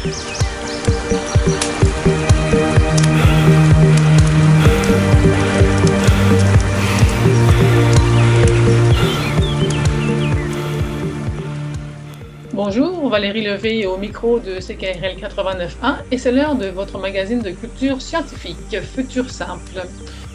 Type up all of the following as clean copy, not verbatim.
Bonjour, Valérie Levé au micro de CKRL 89.1 et c'est l'heure de votre magazine de culture scientifique, Futur Simple.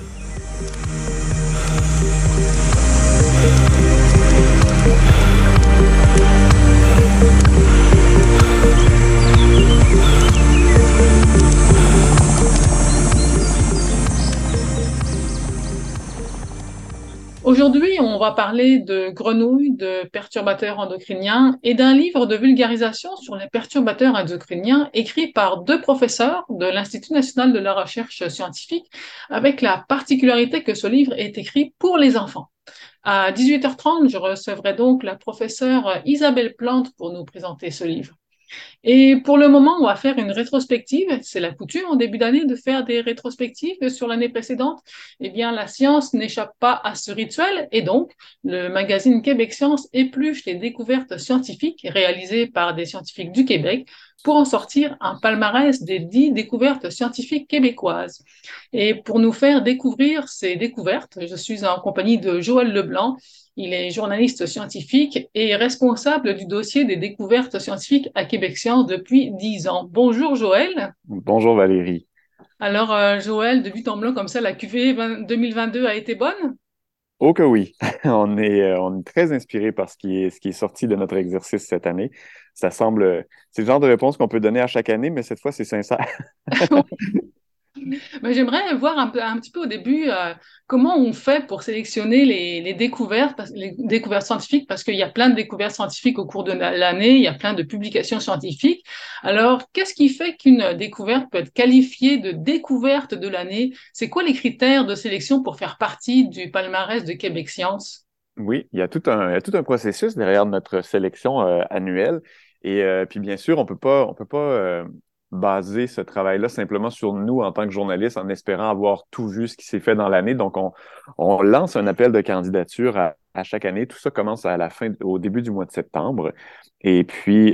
Aujourd'hui, on va parler de grenouilles, de perturbateurs endocriniens et d'un livre de vulgarisation sur les perturbateurs endocriniens écrit par deux professeurs de l'Institut national de la recherche scientifique, avec la particularité que ce livre est écrit pour les enfants. À 18h30, je recevrai donc la professeure Isabelle Plante pour nous présenter ce livre. Et pour le moment, on va faire une rétrospective. C'est la coutume en début d'année de faire des rétrospectives sur l'année précédente. Eh bien, la science n'échappe pas à ce rituel et donc le magazine Québec Science épluche les découvertes scientifiques réalisées par des scientifiques du Québec pour en sortir un palmarès des 10 découvertes scientifiques québécoises. Et pour nous faire découvrir ces découvertes, je suis en compagnie de Joël Leblanc. Il est journaliste scientifique et responsable du dossier des découvertes scientifiques à Québec Science depuis 10 ans. Bonjour Joël. Bonjour Valérie. Alors Joël, de but en blanc comme ça, la QV 2022 a été bonne? Oh que oui, on est très inspiré par ce qui est sorti de notre exercice cette année. Ça semble, c'est le genre de réponse qu'on peut donner à chaque année, mais cette fois, c'est sincère. Mais j'aimerais voir un petit peu au début comment on fait pour sélectionner les découvertes, les découvertes scientifiques, parce qu'il y a plein de découvertes scientifiques au cours de l'année, il y a plein de publications scientifiques. Alors, qu'est-ce qui fait qu'une découverte peut être qualifiée de découverte de l'année? C'est quoi les critères de sélection pour faire partie du palmarès de Québec Science? Oui, il y a tout un processus derrière notre sélection annuelle. Et puis bien sûr, on peut pas baser ce travail-là simplement sur nous en tant que journalistes en espérant avoir tout vu ce qui s'est fait dans l'année. Donc, on lance un appel de candidature à chaque année. Tout ça commence au début du mois de septembre. Et puis,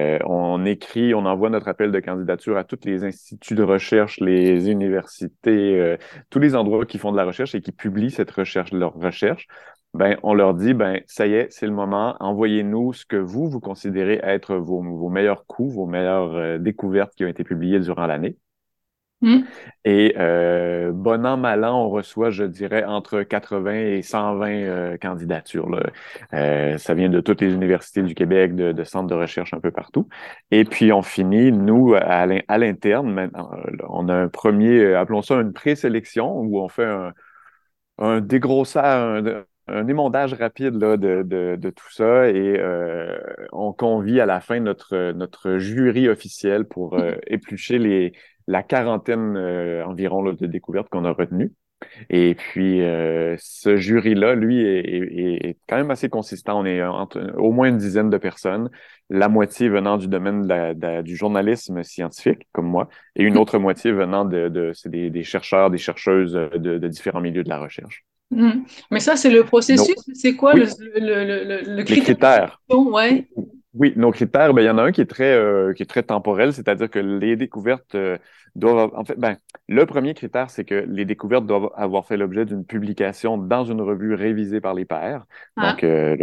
on envoie notre appel de candidature à tous les instituts de recherche, les universités, tous les endroits qui font de la recherche et qui publient leur recherche. Ben, on leur dit, ben, ça y est, c'est le moment. Envoyez-nous ce que vous considérez être vos meilleurs coups, vos meilleures découvertes qui ont été publiées durant l'année. Hmm. Et bon an, mal an, on reçoit, je dirais, entre 80 et 120 candidatures, là. Ça vient de toutes les universités du Québec, de centres de recherche un peu partout. Et puis, on finit, nous, à l'interne, maintenant, on a un premier, appelons ça une présélection, où on fait un dégrossage, un émondage rapide là, de tout ça et on convie à la fin notre jury officiel pour éplucher la quarantaine environ là, de découvertes qu'on a retenues. Et puis, ce jury-là, lui, est quand même assez consistant. On est entre au moins une dizaine de personnes, la moitié venant du domaine du journalisme scientifique, comme moi, et une autre moitié venant c'est des chercheurs, des chercheuses de différents milieux de la recherche. Hmm. Mais ça, c'est le Donc, processus. C'est quoi oui, le les critère de critères. sélection? Ouais. Oui, nos critères, ben, il y en a un qui est très temporel, c'est-à-dire que les découvertes doivent, en fait, ben, le premier critère, c'est que les découvertes doivent avoir fait l'objet d'une publication dans une revue révisée par les pairs. Hein? Donc,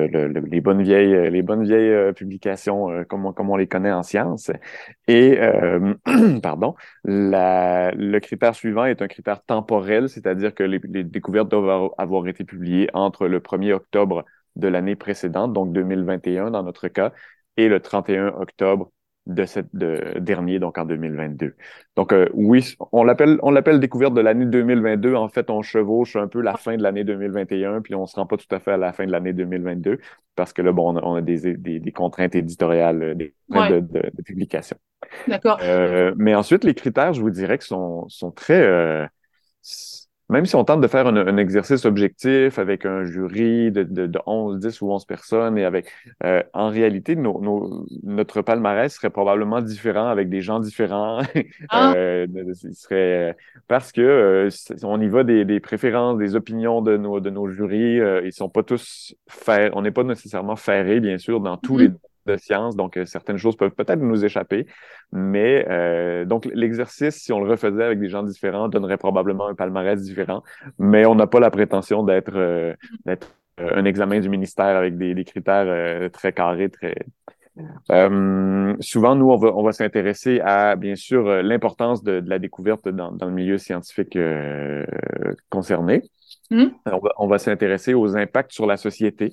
les bonnes vieilles publications comme on les connaît en sciences. Et, pardon, le critère suivant est un critère temporel, c'est-à-dire que les découvertes doivent avoir été publiées entre le 1er octobre de l'année précédente, donc 2021 dans notre cas, et le 31 octobre dernier, donc en 2022. Donc oui, on l'appelle découverte de l'année 2022. En fait, on chevauche un peu la fin de l'année 2021, puis on ne se rend pas tout à fait à la fin de l'année 2022, parce que là, bon, on a des contraintes éditoriales, des contraintes Ouais, de publication. d'accord. Mais ensuite, les critères, je vous dirais que sont très, même si on tente de faire un exercice objectif avec un jury de 11, 10 ou 11 personnes et en réalité, notre palmarès serait probablement différent avec des gens différents. Ah, Il serait, parce que on y va des préférences, des opinions de nos jurys. Ils sont pas tous on n'est pas nécessairement ferrés, bien sûr, dans tous les mhm. domaines de sciences, donc certaines choses peuvent peut-être nous échapper, mais donc l'exercice, si on le refaisait avec des gens différents, donnerait probablement un palmarès différent, mais on n'a pas la prétention d'être un examen du ministère avec des critères très carrés, très. Souvent, nous, on va s'intéresser à, bien sûr, l'importance de la découverte dans le milieu scientifique concerné. Mhm. On va s'intéresser aux impacts sur la société.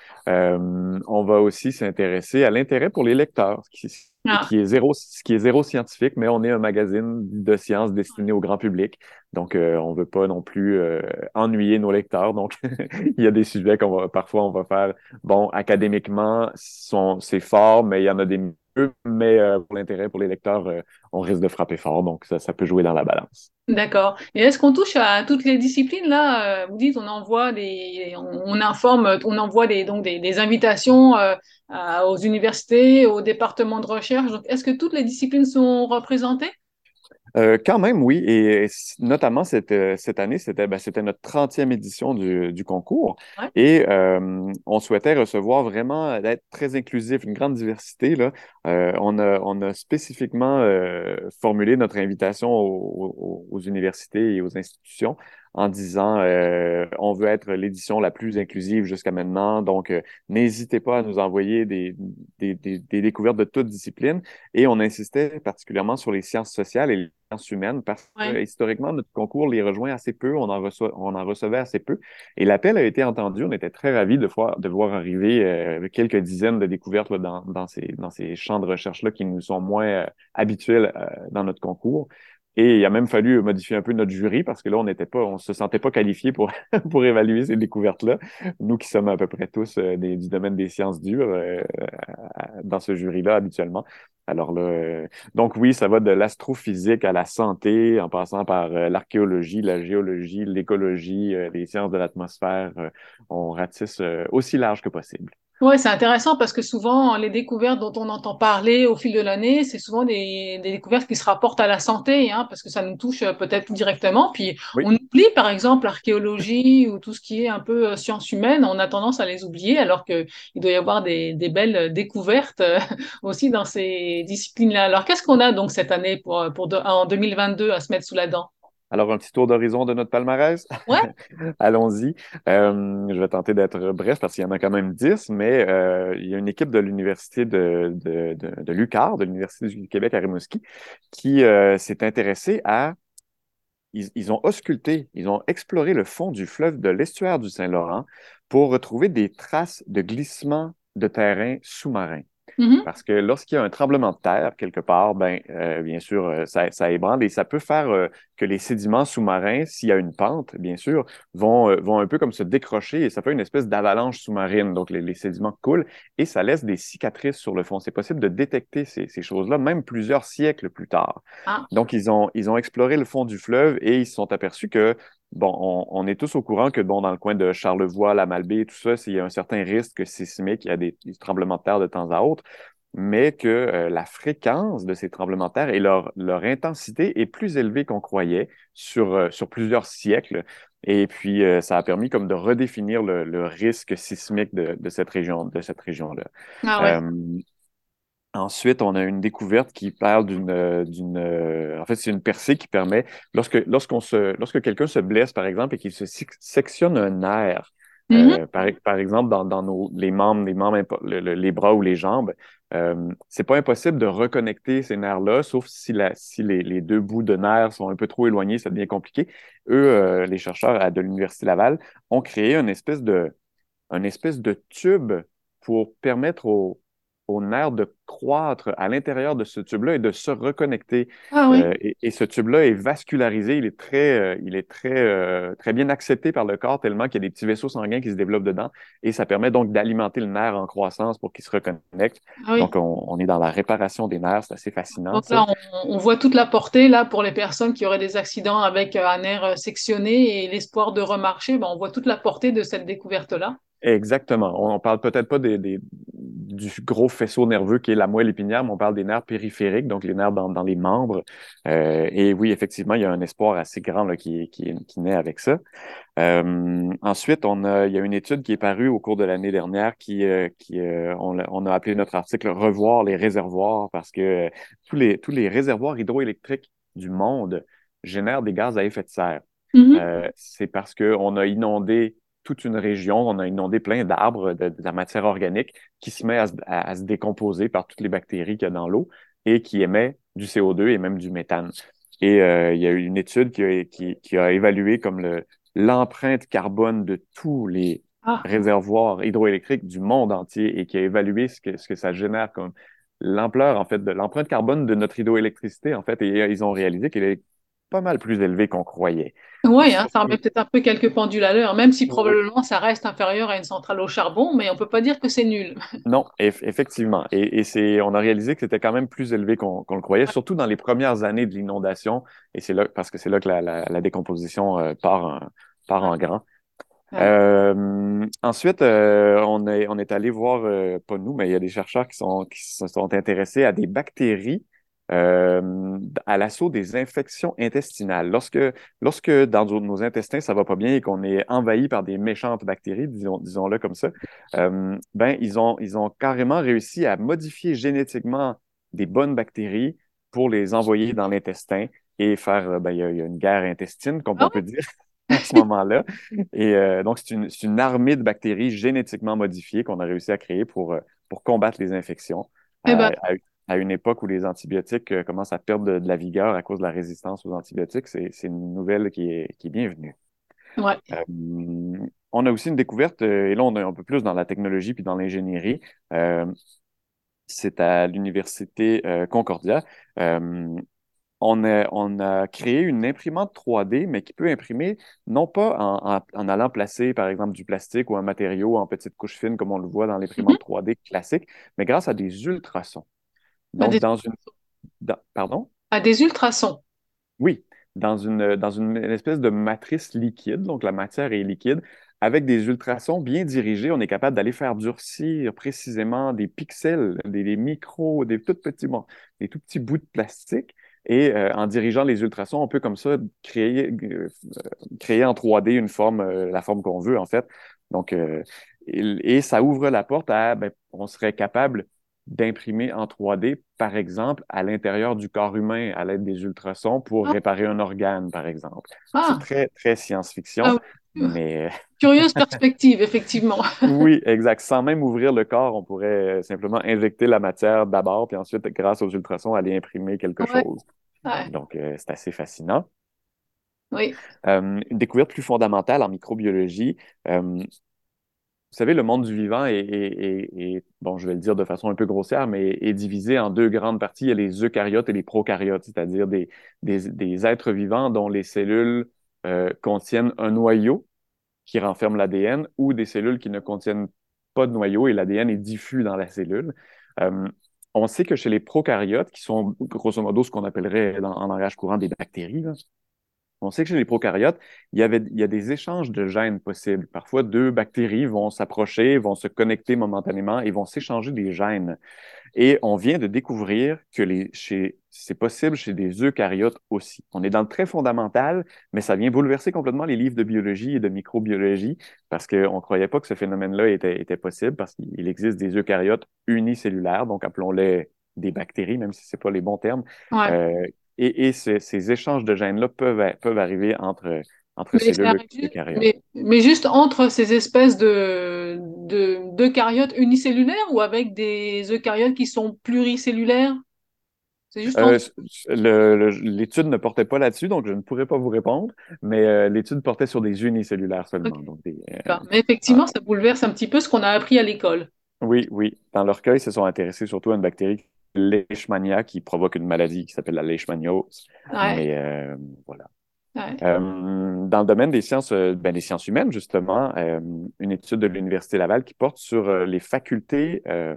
On va aussi s'intéresser à l'intérêt pour les lecteurs, Ah, ce qui est zéro scientifique, mais on est un magazine de sciences destiné au grand public. Donc, on ne veut pas non plus ennuyer nos lecteurs. Donc, il y a des sujets parfois, on va faire, bon, académiquement, c'est fort, mais il y en a des mieux, mais pour l'intérêt pour les lecteurs, on risque de frapper fort. Donc, ça peut jouer dans la balance. d'accord. Et est-ce qu'on touche à toutes les disciplines là? Vous dites, on informe, on envoie des invitations aux universités, aux départements de recherche. Donc, est-ce que toutes les disciplines sont représentées? Quand même, oui. Et notamment cette année, c'était notre 30e édition du concours. Ouais. Et on souhaitait recevoir vraiment, d'être très inclusif, une grande diversité, là. On a spécifiquement formulé notre invitation aux universités et aux institutions en disant on veut être l'édition la plus inclusive jusqu'à maintenant. Donc, n'hésitez pas à nous envoyer des découvertes de toutes disciplines. Et on insistait particulièrement sur les sciences sociales et les sciences humaines parce que Ouais. historiquement, notre concours les rejoint assez peu, on en recevait assez peu. Et l'appel a été entendu. On était très ravis de voir arriver quelques dizaines de découvertes là, dans ces champs de recherche-là qui nous sont moins habituels dans notre concours. Et il a même fallu modifier un peu notre jury parce que là, on se sentait pas qualifié pour, pour évaluer ces découvertes-là. Nous qui sommes à peu près tous du domaine des sciences dures dans ce jury-là habituellement. Alors là, donc oui, ça va de l'astrophysique à la santé, en passant par l'archéologie, la géologie, l'écologie, les sciences de l'atmosphère. On ratisse aussi large que possible. Ouais, c'est intéressant parce que souvent, les découvertes dont on entend parler au fil de l'année, c'est souvent des découvertes qui se rapportent à la santé, hein, parce que ça nous touche peut-être directement. Puis Oui, on oublie, par exemple, l'archéologie ou tout ce qui est un peu sciences humaines, on a tendance à les oublier, alors qu'il doit y avoir des belles découvertes aussi dans ces disciplines-là. Alors, qu'est-ce qu'on a donc cette année en 2022 à se mettre sous la dent? alors un petit tour d'horizon de notre palmarès. Ouais. Allons-y. Je vais tenter d'être bref parce qu'il y en a quand même 10, mais il y a une équipe de l'université de l'UQAR, de l'Université du Québec à Rimouski, qui s'est intéressée à. Ils ont ausculté, ils ont exploré le fond du fleuve de l'estuaire du Saint-Laurent pour retrouver des traces de glissement de terrain sous-marin. Mhm. Parce que lorsqu'il y a un tremblement de terre quelque part, ben, bien sûr, ça ébranle et ça peut faire que les sédiments sous-marins, s'il y a une pente, bien sûr, vont un peu comme se décrocher et ça fait une espèce d'avalanche sous-marine. Donc, les sédiments coulent et ça laisse des cicatrices sur le fond. C'est possible de détecter ces choses-là, même plusieurs siècles plus tard. Ah, Donc, ils ont exploré le fond du fleuve et ils se sont aperçus que bon, on est tous au courant que, bon, dans le coin de Charlevoix, la Malbaie, tout ça, il y a un certain risque sismique, il y a des tremblements de terre de temps à autre, mais que la fréquence de ces tremblements de terre et leur intensité est plus élevée qu'on croyait sur plusieurs siècles. Et puis, ça a permis comme de redéfinir le risque sismique de cette région-là. ah ouais. Euh, Ensuite, on a une découverte qui parle en fait, c'est une percée qui permet, lorsque quelqu'un se blesse, par exemple, et qu'il se sectionne un nerf, Mhm. par exemple, dans les membres, les bras ou les jambes, c'est pas impossible de reconnecter ces nerfs-là, sauf si les deux bouts de nerfs sont un peu trop éloignés, ça devient compliqué. Eux, les chercheurs de l'Université Laval, ont créé une espèce de tube pour permettre au nerf de croître à l'intérieur de ce tube-là et de se reconnecter. Ah oui. Et ce tube-là est vascularisé, il est très bien accepté par le corps tellement qu'il y a des petits vaisseaux sanguins qui se développent dedans et ça permet donc d'alimenter le nerf en croissance pour qu'il se reconnecte. Ah oui. Donc, on est dans la réparation des nerfs, c'est assez fascinant, Donc ça. là, on voit toute la portée là pour les personnes qui auraient des accidents avec un nerf sectionné et l'espoir de remarcher. Ben, on voit toute la portée de cette découverte-là. Exactement. On parle peut-être pas du gros faisceau nerveux qui est la moelle épinière, mais on parle des nerfs périphériques, donc les nerfs dans les membres. Et oui, effectivement, il y a un espoir assez grand là, qui naît avec ça. Ensuite, il y a une étude qui est parue au cours de l'année dernière on a appelé notre article Revoir les réservoirs parce que tous les réservoirs hydroélectriques du monde génèrent des gaz à effet de serre. Mhm. C'est parce qu'on a inondé toute une région, on a inondé plein d'arbres, de la matière organique qui se met à se décomposer par toutes les bactéries qu'il y a dans l'eau et qui émet du CO2 et même du méthane. Et il y a eu une étude qui a évalué comme l'empreinte carbone de tous les Ah, réservoirs hydroélectriques du monde entier et qui a évalué ce que ça génère comme l'ampleur, en fait, de l'empreinte carbone de notre hydroélectricité, en fait, et ils ont réalisé qu'elle est pas mal plus élevée qu'on croyait. oui, hein, ça remet Surtout, peut-être un peu quelques pendules à l'heure, même si oui, probablement ça reste inférieur à une centrale au charbon, mais on peut pas dire que c'est nul. non, effectivement. On a réalisé que c'était quand même plus élevé qu'on le croyait, surtout dans les premières années de l'inondation. Et c'est là, parce que c'est là que la décomposition part Ouais, en grand. ouais. Ensuite, on est allé voir, pas nous, mais il y a des chercheurs qui se sont intéressés à des bactéries à l'assaut des infections intestinales. Lorsque dans nos intestins, ça va pas bien et qu'on est envahi par des méchantes bactéries, disons-le comme ça, ben, ils ont carrément réussi à modifier génétiquement des bonnes bactéries pour les envoyer dans l'intestin et faire, ben, il y a une guerre intestine, comme Ah on peut dire à ce moment-là. Et donc, c'est une armée de bactéries génétiquement modifiées qu'on a réussi à créer pour combattre les infections ouais. Eh ben, à une époque où les antibiotiques commencent à perdre de la vigueur à cause de la résistance aux antibiotiques. C'est une nouvelle qui est bienvenue. ouais. On a aussi une découverte, et là, on est un peu plus dans la technologie puis dans l'ingénierie. Euh, c'est à l'université Concordia. Euh, on a créé une imprimante 3D, mais qui peut imprimer non pas en allant placer, par exemple, du plastique ou un matériau en petites couches fines, comme on le voit dans Mhm. l'imprimante 3D classique, mais grâce à des ultrasons. À Donc, des, pardon? à des ultrasons. Oui, dans une espèce de matrice liquide, donc la matière est liquide, avec des ultrasons bien dirigés, on est capable d'aller faire durcir précisément des pixels, des micros, bon, des tout petits bouts de plastique. Et en dirigeant les ultrasons, on peut comme ça créer en 3D une forme, la forme qu'on veut, en fait. Donc, et ça ouvre la porte à, ben, on serait capable d'imprimer en 3D, par exemple, à l'intérieur du corps humain à l'aide des ultrasons pour Ah, réparer un organe, par exemple. C'est ah, très, très ah science-fiction, oui. mais Curieuse perspective, effectivement. oui, exact. Sans même ouvrir le corps, on pourrait simplement injecter la matière d'abord, puis ensuite, grâce aux ultrasons, aller imprimer quelque Ouais, chose. ouais, Donc, c'est assez fascinant. oui. Une découverte plus fondamentale en microbiologie. Vous savez, le monde du vivant bon, je vais le dire de façon un peu grossière, mais est divisé en deux grandes parties. Il y a les eucaryotes et les prokaryotes, c'est-à-dire des êtres vivants dont les cellules contiennent un noyau qui renferme l'ADN ou des cellules qui ne contiennent pas de noyau et l'ADN est diffus dans la cellule. Euh, on sait que chez les prokaryotes, qui sont grosso modo ce qu'on appellerait en langage courant des bactéries, là, on sait que chez les prokaryotes, il y a des échanges de gènes possibles. Parfois, deux bactéries vont s'approcher, vont se connecter momentanément et vont s'échanger des gènes. Et on vient de découvrir que c'est possible chez des eucaryotes aussi. On est dans le très fondamental, mais ça vient bouleverser complètement les livres de biologie et de microbiologie parce qu'on ne croyait pas que ce phénomène-là était possible parce qu'il existe des eucaryotes unicellulaires, donc appelons-les des bactéries, même si ce n'est pas les bons termes. Ouais. Euh, ces échanges de gènes-là peuvent arriver entre Mais, ça cellules arrive eucaryotes. mais juste entre ces espèces d'eucaryotes unicellulaires ou avec des eucaryotes qui sont pluricellulaires? C'est juste Euh, entre. L'étude ne portait pas là-dessus, donc je ne pourrais pas vous répondre, mais l'étude portait sur des unicellulaires Ok, seulement. Donc d'accord. Mais ah, effectivement, ça bouleverse un petit peu ce qu'on a appris à l'école. oui, oui. Dans leur cas, ils se sont intéressés surtout à une bactérie, Leishmania, qui provoque une maladie qui s'appelle la leishmaniose. Ouais, Mais voilà. ouais. Dans le domaine des sciences humaines, justement, une étude de l'Université Laval qui porte sur les facultés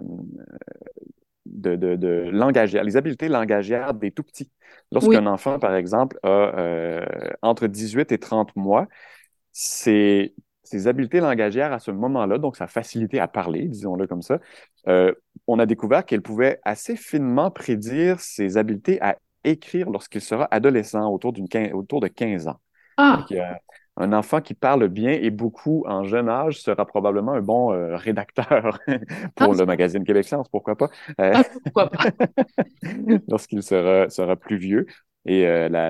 de langagière, les habiletés langagières des tout petits. Oui. Lorsqu'un enfant, par exemple, a entre 18 et 30 mois, c'est ses habiletés langagières à ce moment-là, donc sa facilité à parler, disons-le comme ça, euh, on a découvert qu'elle pouvait assez finement prédire ses habiletés à écrire lorsqu'il sera adolescent, autour de 15 ans. Ah, Donc, un enfant qui parle bien et beaucoup en jeune âge sera probablement un bon rédacteur ah, pour le magazine Québec Science, pourquoi pas, pourquoi pas. lorsqu'il sera plus vieux. Et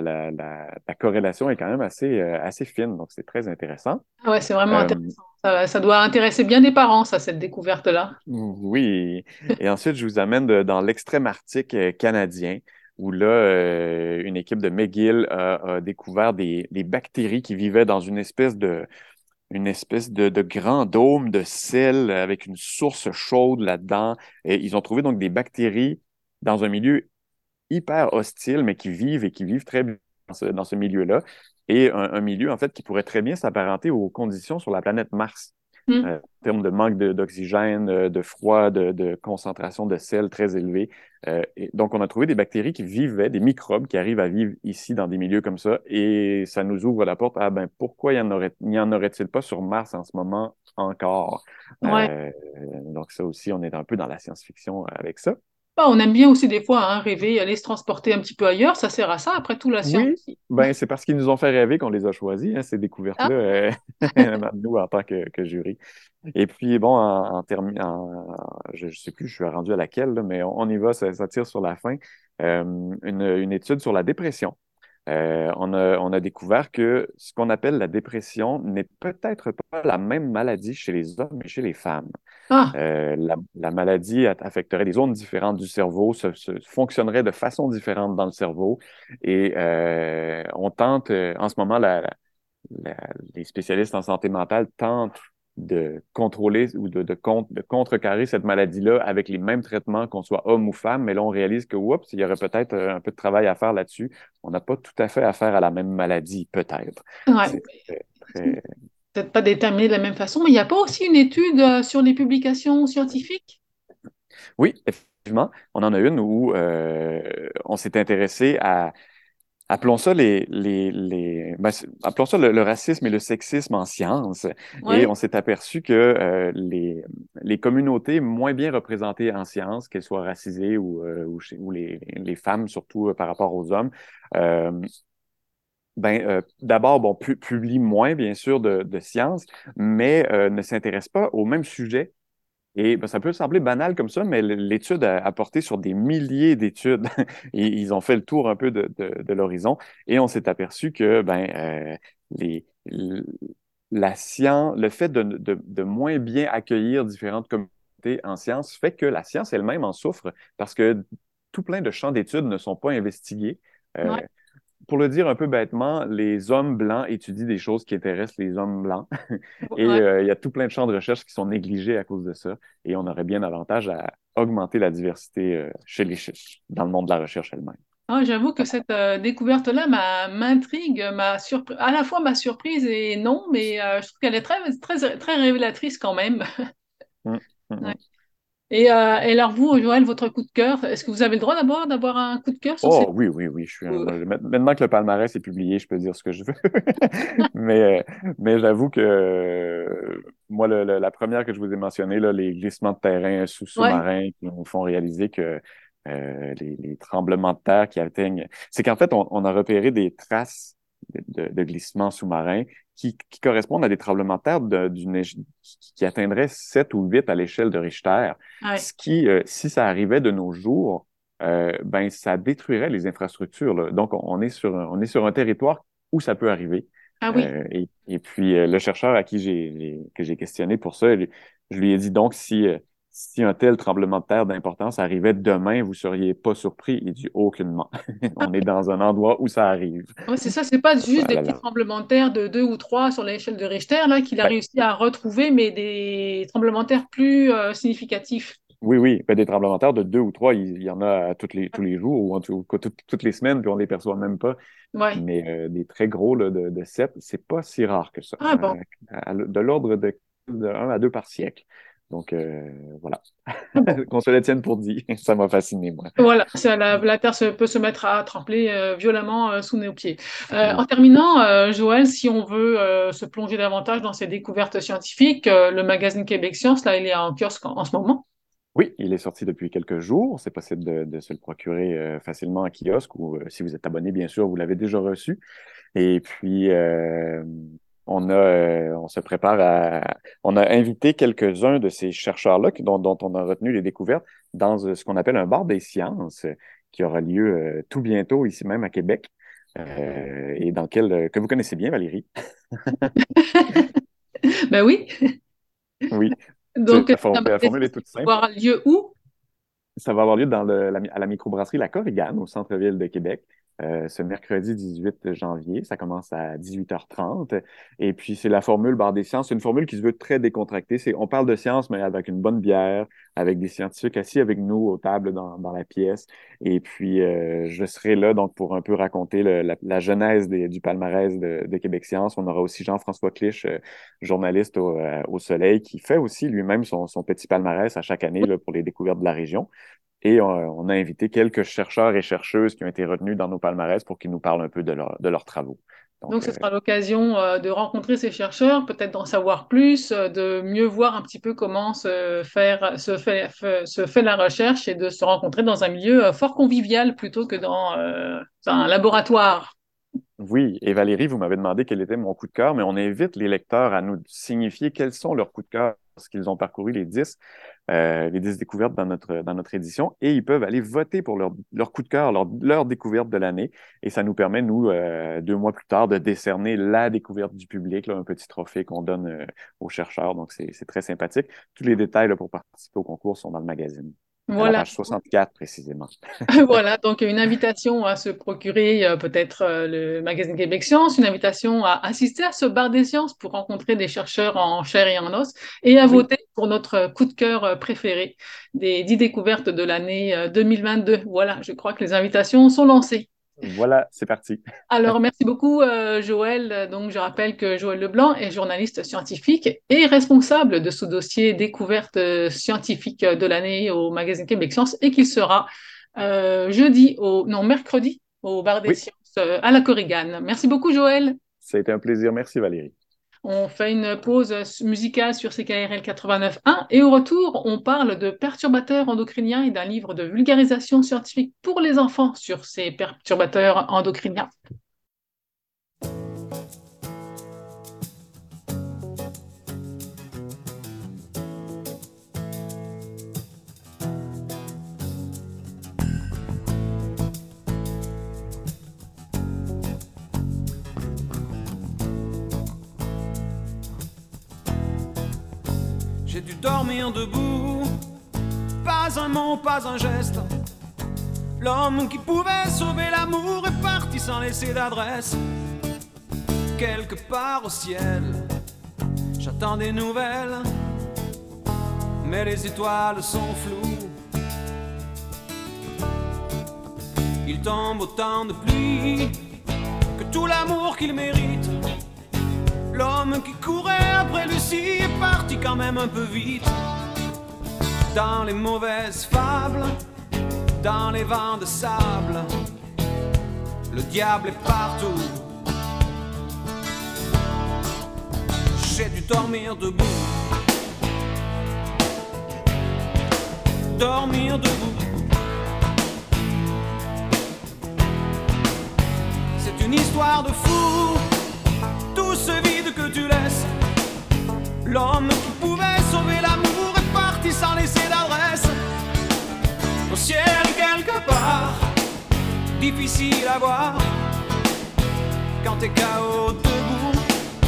la corrélation est quand même assez fine, donc c'est très intéressant. Ah ouais, c'est vraiment Euh, intéressant. Ça doit intéresser bien des parents, ça, cette découverte-là. oui, et ensuite, je vous amène dans l'extrême arctique canadien, où là, une équipe de McGill a découvert des bactéries qui vivaient dans une espèce de grand dôme de sel avec une source chaude là-dedans. Et ils ont trouvé donc des bactéries dans un milieu hyper hostile, mais qui vivent très bien dans ce milieu-là. Et un milieu, en fait, qui pourrait très bien s'apparenter aux conditions sur la planète Mars, Hmm. en termes de manque d'oxygène, de froid, de concentration de sel très élevée. Et donc, on a trouvé des bactéries qui vivaient, des microbes qui arrivent à vivre ici dans des milieux comme ça. Et ça nous ouvre la porte à, ben, pourquoi y en aurait-il pas sur Mars en ce moment encore? Ouais. Donc, ça aussi, on est un peu dans la science-fiction avec ça. Bah, on aime bien aussi des fois hein, rêver, aller se transporter un petit peu ailleurs, ça sert à ça, après tout, la science Oui, aussi. ben c'est parce qu'ils nous ont fait rêver qu'on les a choisis, hein, ces Ah, découvertes-là, nous en tant que jury. Et puis, bon, je ne sais plus, je suis rendu à laquelle, là, mais on y va, ça tire sur la fin. Une étude sur la dépression. On a découvert que ce qu'on appelle la dépression n'est peut-être pas la même maladie chez les hommes et chez les femmes. ah, La maladie affecterait des zones différentes du cerveau, fonctionnerait de façon différente dans le cerveau. Et on tente, en ce moment, la- les spécialistes en santé mentale tentent de contrôler ou de contrecarrer cette maladie-là avec les mêmes traitements qu'on soit homme ou femme, mais là, on réalise que, oups, il y aurait peut-être un peu de travail à faire là-dessus. On n'a pas tout à fait affaire à la même maladie, peut-être. ouais. C'est très. Peut-être pas déterminé de la même façon, mais il n'y a pas aussi une étude sur les publications scientifiques? Oui, effectivement, on en a une où on s'est intéressé à. Appelons ça appelons ça le racisme et le sexisme en sciences. Et Oui, on s'est aperçu que les communautés moins bien représentées en sciences, qu'elles soient racisées ou les femmes, surtout par rapport aux hommes, euh, d'abord, bon, publient moins, bien sûr, de sciences, mais ne s'intéressent pas au même sujet et ben, ça peut sembler banal comme ça, mais l'étude a porté sur des milliers d'études. Et ils ont fait le tour un peu de l'horizon et on s'est aperçu que les, l- la science, le fait de moins bien accueillir différentes communautés en sciences fait que la science elle-même en souffre parce que tout plein de champs d'études ne sont pas investigués. ouais, Euh, pour le dire un peu bêtement, les hommes blancs étudient des choses qui intéressent les hommes blancs. Et ouais. il y a tout plein de champs de recherche qui sont négligés à cause de ça. Et on aurait bien avantage à augmenter la diversité dans le monde de la recherche elle-même. Ah, j'avoue que cette découverte-là m'intrigue, à la fois m'a surprise et non, mais je trouve qu'elle est très révélatrice quand même. Mm, mm, Ouais. mm. Et alors vous, Joël, votre coup de cœur, est-ce que vous avez le droit d'abord d'avoir un coup de cœur sur cette... Oh oui, oui, oui. Maintenant que le palmarès est publié, je peux dire ce que je veux. Mais j'avoue que moi, la première que je vous ai mentionnée, là, les glissements de terrain Ouais, sous-marins qui nous font réaliser que les tremblements de terre qui atteignent. C'est qu'en fait, on a repéré des traces de glissements sous-marins qui correspondent à des tremblements de terre qui atteindraient 7 ou 8 à l'échelle de Richter. ouais. Ce qui, si ça arrivait de nos jours, ben, ça détruirait les infrastructures, là. Donc, on est sur un territoire où ça peut arriver. Ah oui. Et puis, le chercheur à qui que j'ai questionné pour ça, je lui ai dit donc si un tel tremblement de terre d'importance arrivait demain, vous seriez pas surpris. Il dit aucunement. On est dans un endroit où ça arrive. Ouais, c'est ça, c'est pas juste Ah des là petits là. tremblements de terre de 2 ou 3 sur l'échelle de Richter là qu'il a Ben, réussi à retrouver, mais des tremblements de terre plus significatifs. oui, oui, ben, des tremblements de terre de 2 ou 3, il y en a tous les jours ou en tout cas toutes les semaines, puis on les perçoit même pas. Ouais. Mais des très gros là, de 7, c'est pas si rare que ça. Ah bon. De l'ordre de 1 à 2 par siècle. Donc, voilà. Qu'on se le tienne pour dit. Ça m'a fasciné, moi. Voilà, la Terre peut se mettre à trembler violemment sous nos pieds. En Oui. terminant, Joël, si on veut se plonger davantage dans ces découvertes scientifiques, le magazine Québec Science, là, il est en kiosque en ce moment. Oui, il est sorti depuis quelques jours. C'est possible de se le procurer facilement en kiosque ou si vous êtes abonné, bien sûr, vous l'avez déjà reçu. Et puis, on se prépare on a invité quelques-uns de ces chercheurs-là dont on a retenu les découvertes dans ce qu'on appelle un bar des sciences qui aura lieu tout bientôt ici même à Québec et dans lequel, que vous connaissez bien, Valérie. Ben oui. Oui, Donc, un bar la des formule est sciences qui toute va simple. avoir lieu où? Ça va avoir lieu à la microbrasserie La Korigane, au centre-ville de Québec, ce mercredi 18 janvier. Ça commence à 18h30. Et puis, c'est la formule Bar des sciences. C'est une formule qui se veut très décontractée. On parle de science, mais avec une bonne bière, avec des scientifiques assis avec nous aux tables dans la pièce. Et puis, je serai là donc pour un peu raconter la genèse du palmarès de Québec Science. On aura aussi Jean-François Clich, journaliste au Soleil, qui fait aussi lui-même son petit palmarès à chaque année là, pour les découvertes de la région. Et on a invité quelques chercheurs et chercheuses qui ont été retenus dans nos palmarès pour qu'ils nous parlent un peu de leurs travaux. Donc, Donc, ce sera l'occasion de rencontrer ces chercheurs, peut-être d'en savoir plus, de mieux voir un petit peu comment se fait la recherche et de se rencontrer dans un milieu fort convivial plutôt que dans un laboratoire. oui, et Valérie, vous m'avez demandé quel était mon coup de cœur, mais on invite les lecteurs à nous signifier quels sont leurs coups de cœur lorsqu'ils ont parcouru les 10 découvertes dans notre édition, et ils peuvent aller voter pour leur coup de cœur, leur découverte de l'année, et ça nous permet, nous, 2 mois plus tard, de décerner la découverte du public, là, un petit trophée qu'on donne aux chercheurs, donc c'est très sympathique. Tous les détails là, pour participer au concours sont dans le magazine, à la Voilà. page 64 précisément. Voilà, donc une invitation à se procurer peut-être le magazine Québec Science, une invitation à assister à ce bar des sciences pour rencontrer des chercheurs en chair et en os et à Oui, voter pour notre coup de cœur préféré des 10 découvertes de l'année 2022. Voilà, je crois que les invitations sont lancées. voilà, c'est parti. Alors, merci beaucoup, Joël. Donc, je rappelle que Joël Leblanc est journaliste scientifique et responsable de ce dossier découverte scientifique de l'année au magazine Québec Science et qu'il sera mercredi au Bar des Oui, Sciences à la Korigane. Merci beaucoup, Joël. ça a été un plaisir. Merci Valérie. On fait une pause musicale sur CKRL 89.1 et au retour, on parle de perturbateurs endocriniens et d'un livre de vulgarisation scientifique pour les enfants sur ces perturbateurs endocriniens. J'ai dû dormir debout, pas un mot, pas un geste. L'homme qui pouvait sauver l'amour est parti sans laisser d'adresse. Quelque part au ciel, j'attends des nouvelles, mais les étoiles sont floues. Il tombe autant de pluie que tout l'amour qu'il mérite. L'homme qui courait après Lucie est parti quand même un peu vite. Dans les mauvaises fables, dans les vents de sable, le diable est partout. J'ai dû dormir debout, dormir debout. C'est une histoire de fou, tout ce vide que tu laisses. L'homme qui pouvait sauver l'amour est parti sans laisser d'adresse. Au ciel quelque part, difficile à voir quand t'es KO debout.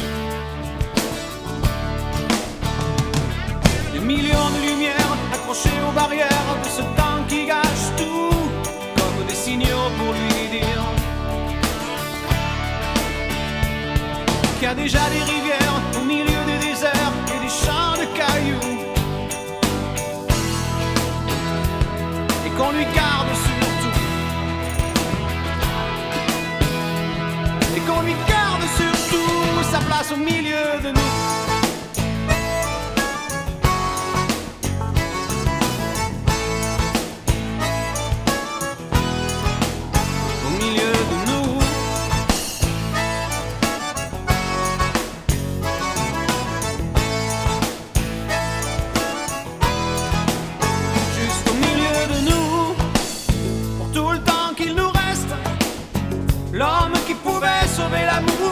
Des millions de lumières accrochées aux barrières de ce temps qui gâche tout, comme des signaux pour lui dire qu'il y a déjà des rivières au milieu des déserts et des champs de cailloux, et qu'on lui garde surtout, et qu'on lui garde surtout sa place au milieu de nous.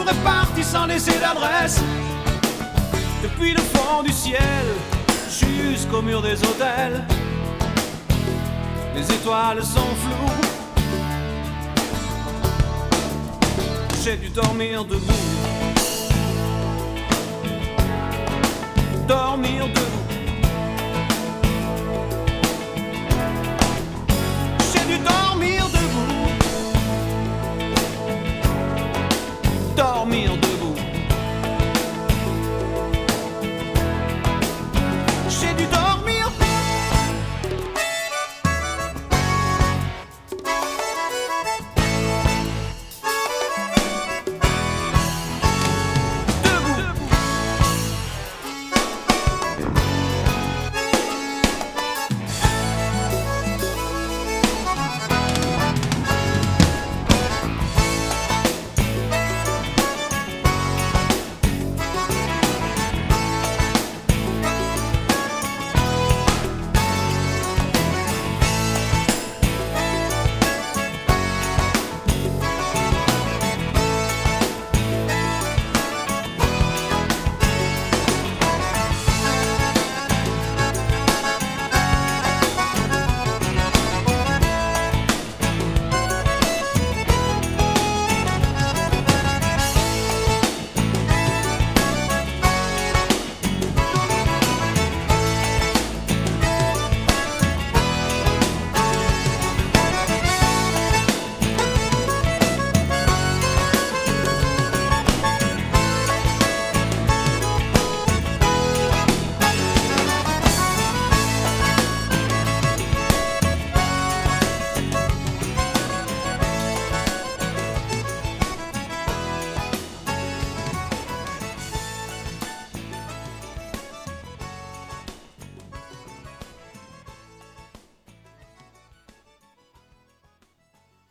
est parti sans laisser d'adresse. Depuis le fond du ciel jusqu'au mur des hôtels, les étoiles sont floues. J'ai dû dormir debout. Dormir debout.